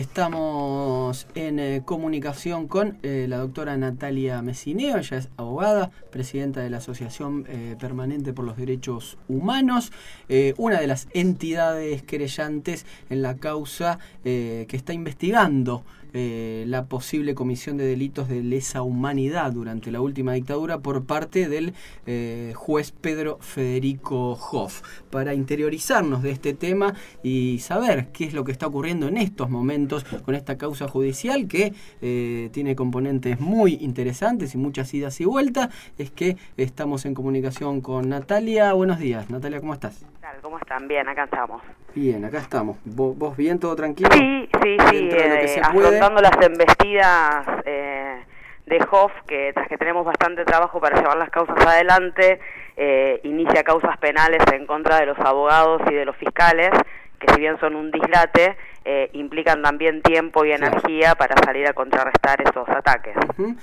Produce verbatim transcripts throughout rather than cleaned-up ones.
Estamos en eh, comunicación con eh, la doctora Natalia Messineo. Ella es abogada, presidenta de la Asociación eh, Permanente por los Derechos Humanos, eh, una de las entidades querellantes en la causa eh, que está investigando eh, la posible comisión de delitos de lesa humanidad durante la última dictadura por parte del eh, juez Pedro Federico Hoff. Para interiorizarnos de este tema y saber qué es lo que está ocurriendo en estos momentos con esta causa judicial que eh, tiene componentes muy interesantes y muchas idas y vueltas, es que estamos en comunicación con Natalia. Buenos días, Natalia, ¿cómo estás? ¿Cómo están? Bien, acá estamos. Bien, acá estamos. ¿Vos, vos bien, todo tranquilo? Sí, sí, sí, eh, afrontando las embestidas eh, de Hoff, que tras que tenemos bastante trabajo para llevar las causas adelante, eh, inicia causas penales en contra de los abogados y de los fiscales, que si bien son un dislate, eh, implican también tiempo y energía, claro, para salir a contrarrestar esos ataques. Uh-huh.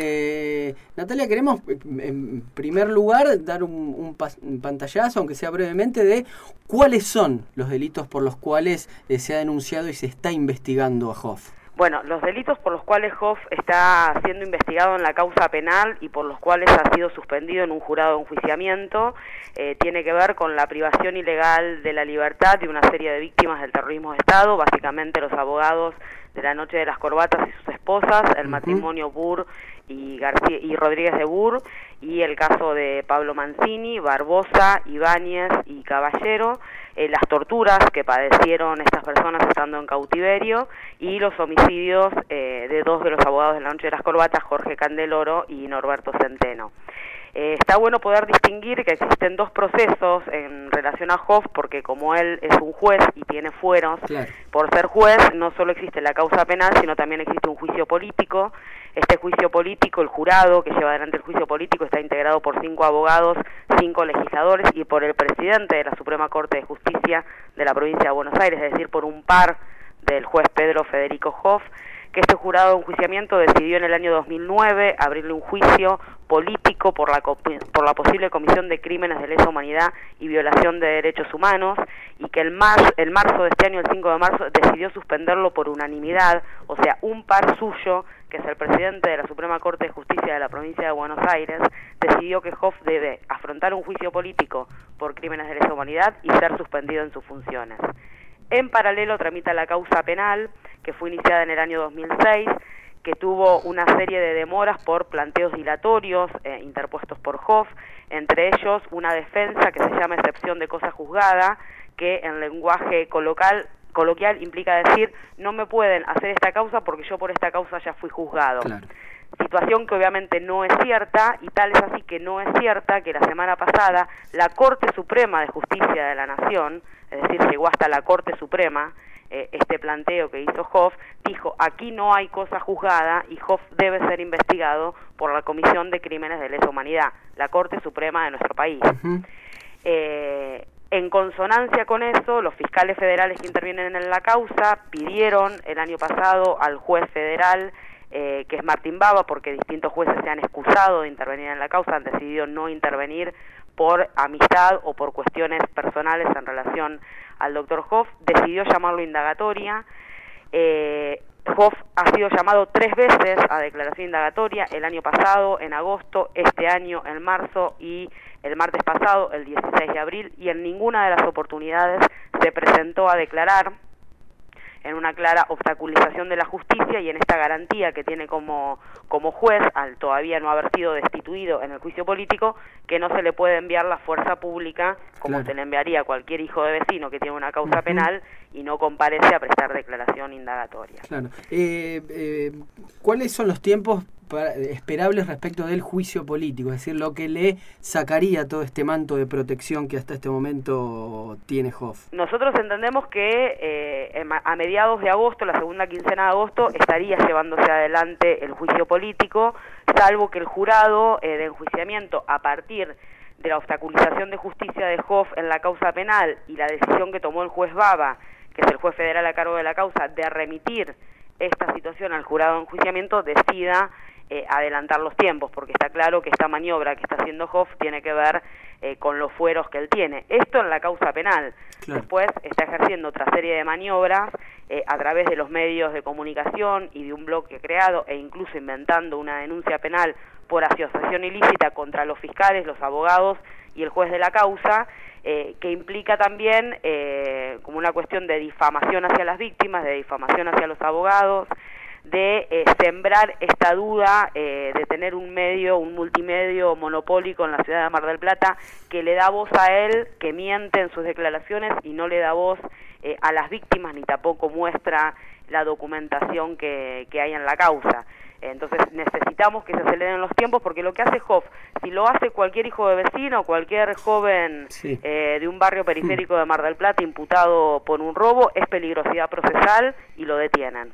eh, Natalia, queremos en primer lugar dar un, un, un pantallazo, aunque sea brevemente, de cuáles son los delitos por los cuales eh, se ha denunciado y se está investigando a Hoff. Bueno, los delitos por los cuales Hoff está siendo investigado en la causa penal y por los cuales ha sido suspendido en un jurado de enjuiciamiento eh, tiene que ver con la privación ilegal de la libertad de una serie de víctimas del terrorismo de Estado, básicamente los abogados de la Noche de las Corbatas y sus esposas, el uh-huh. matrimonio Burr y, García, y Rodríguez de Burr, y el caso de Pablo Mancini, Barbosa, Ibáñez y Caballero, eh, las torturas que padecieron estas personas estando en cautiverio y los homicidios eh, de dos de los abogados de la Noche de las Corbatas, Jorge Candeloro y Norberto Centeno. Eh, está bueno poder distinguir que existen dos procesos en relación a Hoff, porque como él es un juez y tiene fueros, claro, por ser juez, no solo existe la causa penal, sino también existe un juicio político. Este juicio político, el jurado que lleva adelante el juicio político, está integrado por cinco abogados, cinco legisladores y por el presidente de la Suprema Corte de Justicia de la provincia de Buenos Aires, es decir, por un par del juez Pedro Federico Hoff, que este jurado de enjuiciamiento decidió en el año dos mil nueve abrirle un juicio político por la, por la posible comisión de crímenes de lesa humanidad y violación de derechos humanos, y que el, mar, el marzo de este año, el cinco de marzo, decidió suspenderlo por unanimidad, o sea, un par suyo, que es el presidente de la Suprema Corte de Justicia de la provincia de Buenos Aires, decidió que Hoff debe afrontar un juicio político por crímenes de lesa humanidad y ser suspendido en sus funciones. En paralelo tramita la causa penal, que fue iniciada en el año dos mil seis, que tuvo una serie de demoras por planteos dilatorios eh, interpuestos por Hoff, entre ellos una defensa que se llama excepción de cosa juzgada, que en lenguaje coloquial, coloquial implica decir, no me pueden hacer esta causa porque yo por esta causa ya fui juzgado. Claro. Situación que obviamente no es cierta, y tal es así que no es cierta que la semana pasada la Corte Suprema de Justicia de la Nación, es decir, llegó hasta la Corte Suprema, eh, este planteo que hizo Hoff, dijo, aquí no hay cosa juzgada y Hoff debe ser investigado por la Comisión de Crímenes de Lesa Humanidad, la Corte Suprema de nuestro país. Uh-huh. eh, en consonancia con eso, los fiscales federales que intervienen en la causa pidieron el año pasado al juez federal, Eh, que es Martín Baba, porque distintos jueces se han excusado de intervenir en la causa, han decidido no intervenir por amistad o por cuestiones personales en relación al doctor Hoff, decidió llamarlo indagatoria. eh, Hoff ha sido llamado tres veces a declaración indagatoria, el año pasado, en agosto, este año, en marzo, y el martes pasado, el dieciséis de abril, y en ninguna de las oportunidades se presentó a declarar, en una clara obstaculización de la justicia y en esta garantía que tiene como, como juez, al todavía no haber sido destituido en el juicio político, que no se le puede enviar la fuerza pública como claro. se le enviaría a cualquier hijo de vecino que tiene una causa uh-huh. penal y no comparece a prestar declaración indagatoria. Claro. Eh, eh, ¿Cuáles son los tiempos para, esperables respecto del juicio político? Es decir, lo que le sacaría todo este manto de protección que hasta este momento tiene Hoff. Nosotros entendemos que eh, a mediados de agosto, la segunda quincena de agosto, estaría llevándose adelante el juicio político, salvo que el jurado eh, de enjuiciamiento, a partir de la obstaculización de justicia de Hoff en la causa penal y la decisión que tomó el juez Baba, que es el juez federal a cargo de la causa, de remitir esta situación al jurado de enjuiciamiento, decida eh, adelantar los tiempos, porque está claro que esta maniobra que está haciendo Hof tiene que ver eh, con los fueros que él tiene. Esto en la causa penal. Claro. Después está ejerciendo otra serie de maniobras eh, a través de los medios de comunicación y de un bloque creado, e incluso inventando una denuncia penal por asociación ilícita contra los fiscales, los abogados y el juez de la causa, eh, que implica también eh, como una cuestión de difamación hacia las víctimas, de difamación hacia los abogados, de eh, sembrar esta duda eh, de tener un medio, un multimedio monopólico en la ciudad de Mar del Plata que le da voz a él, que miente en sus declaraciones y no le da voz eh, a las víctimas, ni tampoco muestra la documentación que, que hay en la causa. Entonces necesitamos que se aceleren los tiempos, porque lo que hace Hof, si lo hace cualquier hijo de vecino, cualquier joven sí. eh, de un barrio periférico de Mar del Plata imputado por un robo, es peligrosidad procesal y lo detienen.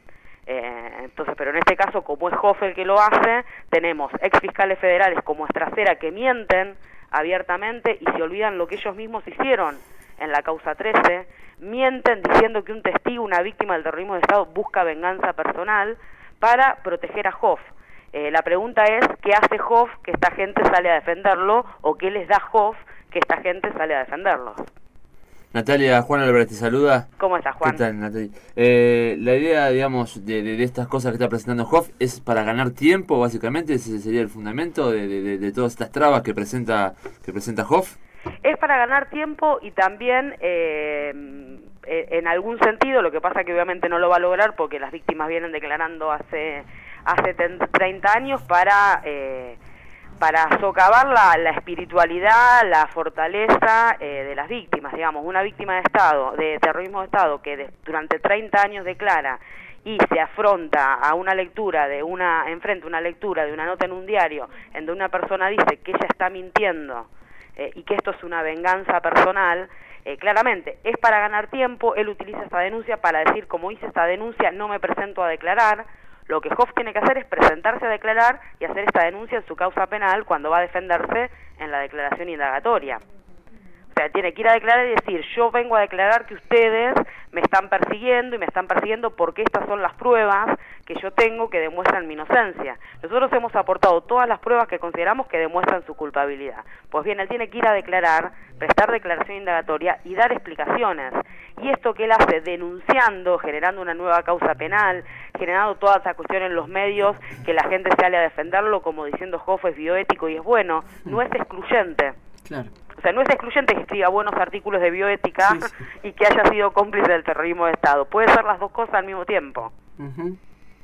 Eh, entonces, pero en este caso, como es Hof el que lo hace, tenemos ex fiscales federales como Estracera que mienten abiertamente y se olvidan lo que ellos mismos hicieron en la causa trece, mienten diciendo que un testigo, una víctima del terrorismo de Estado, busca venganza personal para proteger a Hof. Eh, la pregunta es, ¿qué hace Hof que esta gente sale a defenderlo? ¿O qué les da Hof que esta gente sale a defenderlo? Natalia, Juan Albrecht te saluda. ¿Cómo estás, Juan? ¿Qué tal, Natalia? Eh, la idea, digamos, de, de, de estas cosas que está presentando Hof es para ganar tiempo, básicamente. Ese sería el fundamento de, de, de todas estas trabas que presenta que presenta Hof. Es para ganar tiempo y también, eh, en algún sentido, lo que pasa que obviamente no lo va a lograr porque las víctimas vienen declarando hace hace treinta años para... Eh, para socavar la, la espiritualidad, la fortaleza eh, de las víctimas. Digamos, una víctima de Estado, de terrorismo de Estado, que de, durante treinta años declara y se afronta a una lectura, de una enfrente una lectura de una nota en un diario, en donde una persona dice que ella está mintiendo eh, y que esto es una venganza personal, eh, claramente es para ganar tiempo. Él utiliza esta denuncia para decir, como hice esta denuncia, no me presento a declarar. Lo que Hof tiene que hacer es presentarse a declarar y hacer esta denuncia en su causa penal cuando va a defenderse en la declaración indagatoria. O sea, tiene que ir a declarar y decir, yo vengo a declarar que ustedes me están persiguiendo y me están persiguiendo porque estas son las pruebas que yo tengo que demuestran mi inocencia. Nosotros hemos aportado todas las pruebas que consideramos que demuestran su culpabilidad. Pues bien, él tiene que ir a declarar, prestar declaración indagatoria y dar explicaciones. Y esto que él hace denunciando, generando una nueva causa penal, generando toda esa cuestión en los medios, que la gente sale a defenderlo como diciendo Hof es bioético y es bueno, no es excluyente. Claro. O sea, no es excluyente que escriba buenos artículos de bioética sí, sí. y que haya sido cómplice del terrorismo de Estado. Puede ser las dos cosas al mismo tiempo. Uh-huh.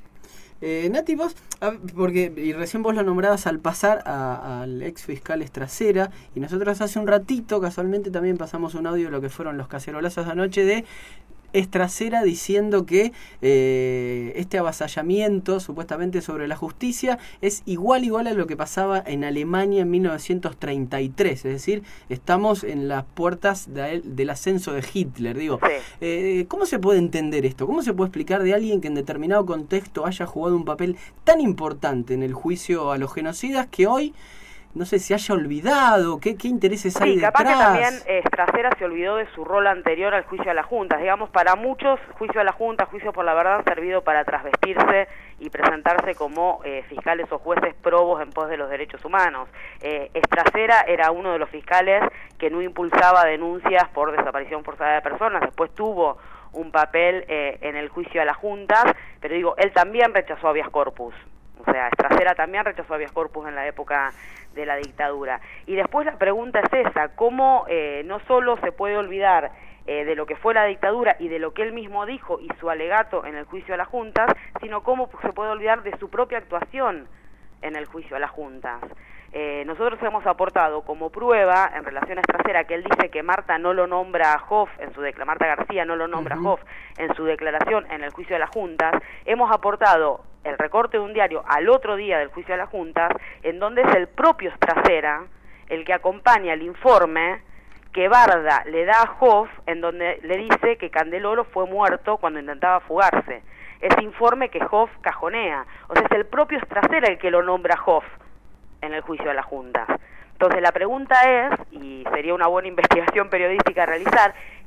Eh, Nati, vos, porque y recién vos lo nombrabas al pasar a, al ex fiscal Estracera, y nosotros hace un ratito casualmente también pasamos un audio de lo que fueron los cacerolazos de anoche de Estracera diciendo que eh, este avasallamiento supuestamente sobre la justicia es igual igual a lo que pasaba en Alemania en mil novecientos treinta y tres, es decir, estamos en las puertas de, del ascenso de Hitler. Digo, sí. eh, ¿cómo se puede entender esto? ¿Cómo se puede explicar de alguien que en determinado contexto haya jugado un papel tan importante en el juicio a los genocidas que hoy no sé si haya olvidado, qué, qué intereses sí, hay detrás? Sí, capaz que también eh, Estracera se olvidó de su rol anterior al juicio a las juntas. Digamos, para muchos, juicio a la junta, juicio por la verdad, han servido para trasvestirse y presentarse como eh, fiscales o jueces probos en pos de los derechos humanos. Eh, Estracera era uno de los fiscales que no impulsaba denuncias por desaparición forzada de personas. Después tuvo un papel eh, en el juicio a las juntas, pero digo, él también rechazó habeas corpus. O sea, Estracera también rechazó habeas corpus en la época de la dictadura. Y después la pregunta es esa, ¿cómo eh, no solo se puede olvidar eh, de lo que fue la dictadura y de lo que él mismo dijo y su alegato en el juicio a las juntas, sino cómo se puede olvidar de su propia actuación en el juicio a las juntas? Eh, nosotros hemos aportado como prueba en relación a Estracera que él dice que Marta no lo nombra a Hof en su declaración, Marta García no lo nombra uh-huh. a Hof en su declaración en el juicio de las juntas. Hemos aportado el recorte de un diario al otro día del juicio de las juntas, en donde es el propio Estracera el que acompaña el informe que Barda le da a Hof, en donde le dice que Candeloro fue muerto cuando intentaba fugarse. Ese informe que Hof cajonea. O sea, es el propio Estracera el que lo nombra a Hof en el juicio de las juntas. Entonces la pregunta es, y sería una buena investigación periodística a realizar,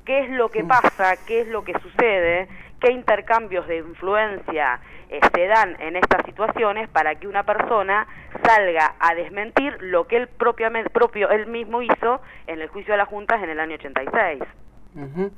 qué es lo que pasa, qué es lo que sucede, qué intercambios de influencia eh, se dan en estas situaciones para que una persona salga a desmentir lo que él propiamente, propio él mismo hizo en el juicio de las juntas en el año ochenta y seis. Uh-huh.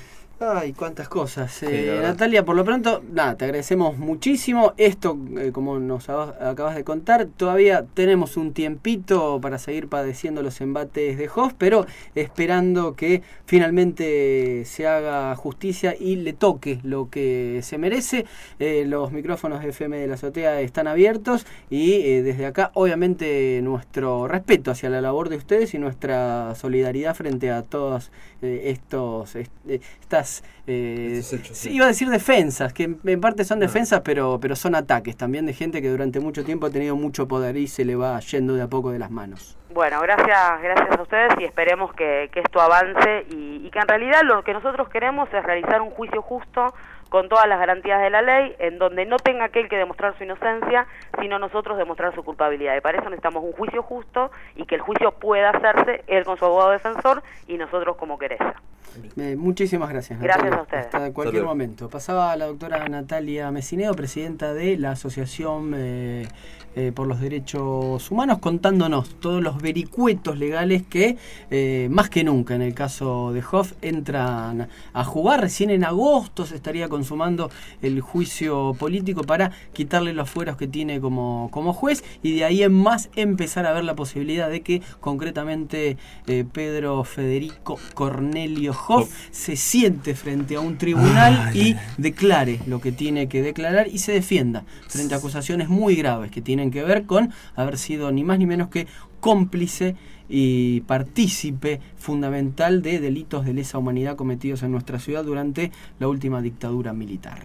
Ay, cuántas cosas. Sí, eh, Natalia, por lo pronto, nada, te agradecemos muchísimo. Esto, eh, como nos acabas de contar, todavía tenemos un tiempito para seguir padeciendo los embates de Hof, pero esperando que finalmente se haga justicia y le toque lo que se merece. Eh, los micrófonos de F M de la Azotea están abiertos y eh, desde acá, obviamente, nuestro respeto hacia la labor de ustedes y nuestra solidaridad frente a todos eh, estos est estas Eh, hechos, sí. Iba a decir defensas, que en, en parte son defensas, pero, pero son ataques también de gente que durante mucho tiempo ha tenido mucho poder y se le va yendo de a poco de las manos. Bueno, gracias gracias a ustedes y esperemos que, que esto avance y, y que en realidad lo que nosotros queremos es realizar un juicio justo con todas las garantías de la ley, en donde no tenga aquel que demostrar su inocencia, sino nosotros demostrar su culpabilidad. Y para eso necesitamos un juicio justo y que el juicio pueda hacerse él con su abogado defensor y nosotros como querella. Eh, muchísimas gracias, Natalia. Gracias a ustedes. Hasta cualquier Salud. momento. Pasaba la doctora Natalia Messineo, presidenta de la Asociación eh, eh, por los Derechos Humanos, contándonos todos los vericuetos legales que, eh, más que nunca en el caso de Hof, entran a jugar. Recién en agosto se estaría consumando el juicio político para quitarle los fueros que tiene como, como juez y de ahí en más empezar a ver la posibilidad de que concretamente eh, Pedro Federico Cornelio Hof se siente frente a un tribunal Ay. y declare lo que tiene que declarar y se defienda frente a acusaciones muy graves que tienen que ver con haber sido ni más ni menos que cómplice y partícipe fundamental de delitos de lesa humanidad cometidos en nuestra ciudad durante la última dictadura militar.